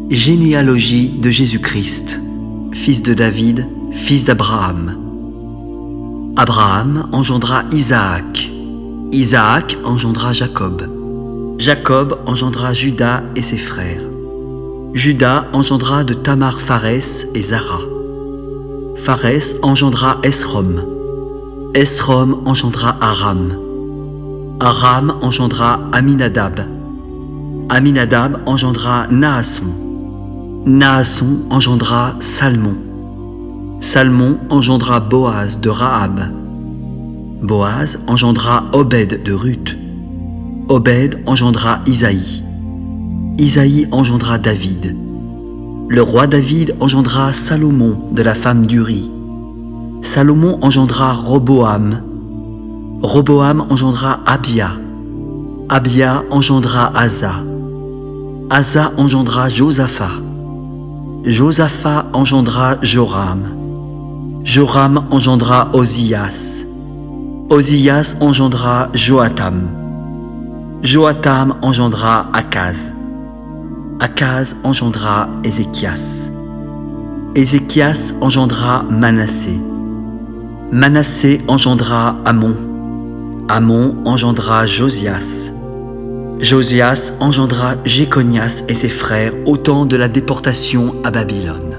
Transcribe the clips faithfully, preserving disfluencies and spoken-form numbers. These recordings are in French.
Généalogie de Jésus-Christ, fils de David, fils d'Abraham. Abraham engendra Isaac. Isaac engendra Jacob. Jacob engendra Juda et ses frères. Juda engendra de Tamar Pharès et Zara. Pharès engendra Esrom. Esrom engendra Aram. Aram engendra Aminadab. Aminadab engendra Naasson. Naasson engendra Salmon. Salmon engendra Boaz de Rahab. Boaz engendra Obed de Ruth. Obed engendra Isaïe. Isaïe engendra David. Le roi David engendra Salomon de la femme d'Uri. Salomon engendra Roboam. Roboam engendra Abia. Abia engendra Asa. Asa engendra Josaphat. Josaphat engendra Joram. Joram engendra Ozias. Ozias engendra Joatam. Joatam engendra Akaz. Akaz engendra Ézéchias. Ézéchias engendra Manassé. Manassé engendra Amon. Amon engendra Josias. Josias engendra Jéconias et ses frères au temps de la déportation à Babylone.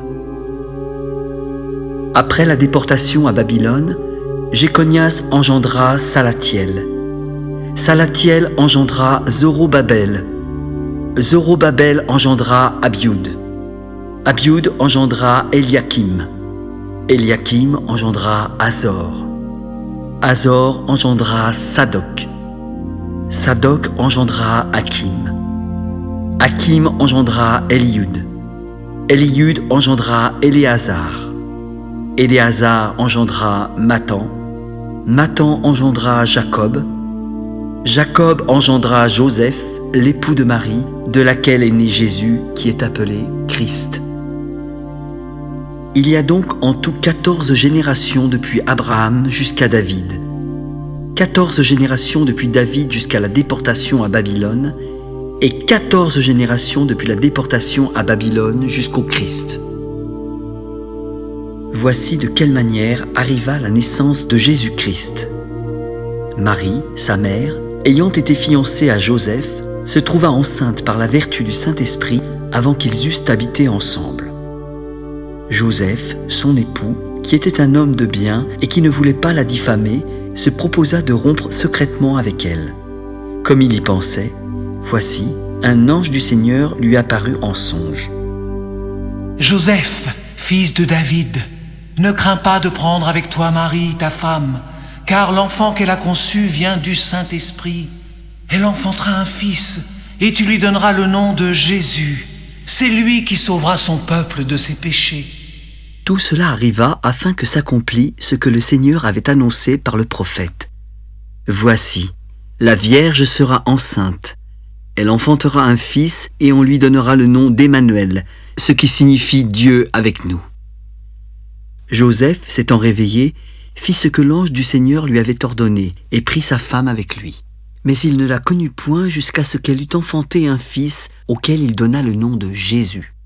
Après la déportation à Babylone, Jéconias engendra Salatiel. Salatiel engendra Zorobabel. Zorobabel engendra Abioud. Abioud engendra Eliakim. Eliakim engendra Azor. Azor engendra Sadoc. Sadoc engendra Hakim. Hakim engendra Eliud. Eliud engendra Éléazar. Éléazar engendra Mathan. Mathan engendra Jacob. Jacob engendra Joseph, l'époux de Marie, de laquelle est né Jésus, qui est appelé Christ. Il y a donc en tout quatorze générations depuis Abraham jusqu'à David. quatorze générations depuis David jusqu'à la déportation à Babylone et quatorze générations depuis la déportation à Babylone jusqu'au Christ. Voici de quelle manière arriva la naissance de Jésus-Christ. Marie, sa mère, ayant été fiancée à Joseph, se trouva enceinte par la vertu du Saint-Esprit avant qu'ils eussent habité ensemble. Joseph, son époux, qui était un homme de bien et qui ne voulait pas la diffamer, se proposa de rompre secrètement avec elle. Comme il y pensait, voici, un ange du Seigneur lui apparut en songe. « Joseph, fils de David, ne crains pas de prendre avec toi Marie, ta femme, car l'enfant qu'elle a conçu vient du Saint-Esprit. Elle enfantera un fils, et tu lui donneras le nom de Jésus. C'est lui qui sauvera son peuple de ses péchés. » Tout cela arriva afin que s'accomplît ce que le Seigneur avait annoncé par le prophète. « Voici, la Vierge sera enceinte. Elle enfantera un fils et on lui donnera le nom d'Emmanuel, ce qui signifie Dieu avec nous. » Joseph, s'étant réveillé, fit ce que l'ange du Seigneur lui avait ordonné et prit sa femme avec lui. Mais il ne la connut point jusqu'à ce qu'elle eût enfanté un fils auquel il donna le nom de Jésus.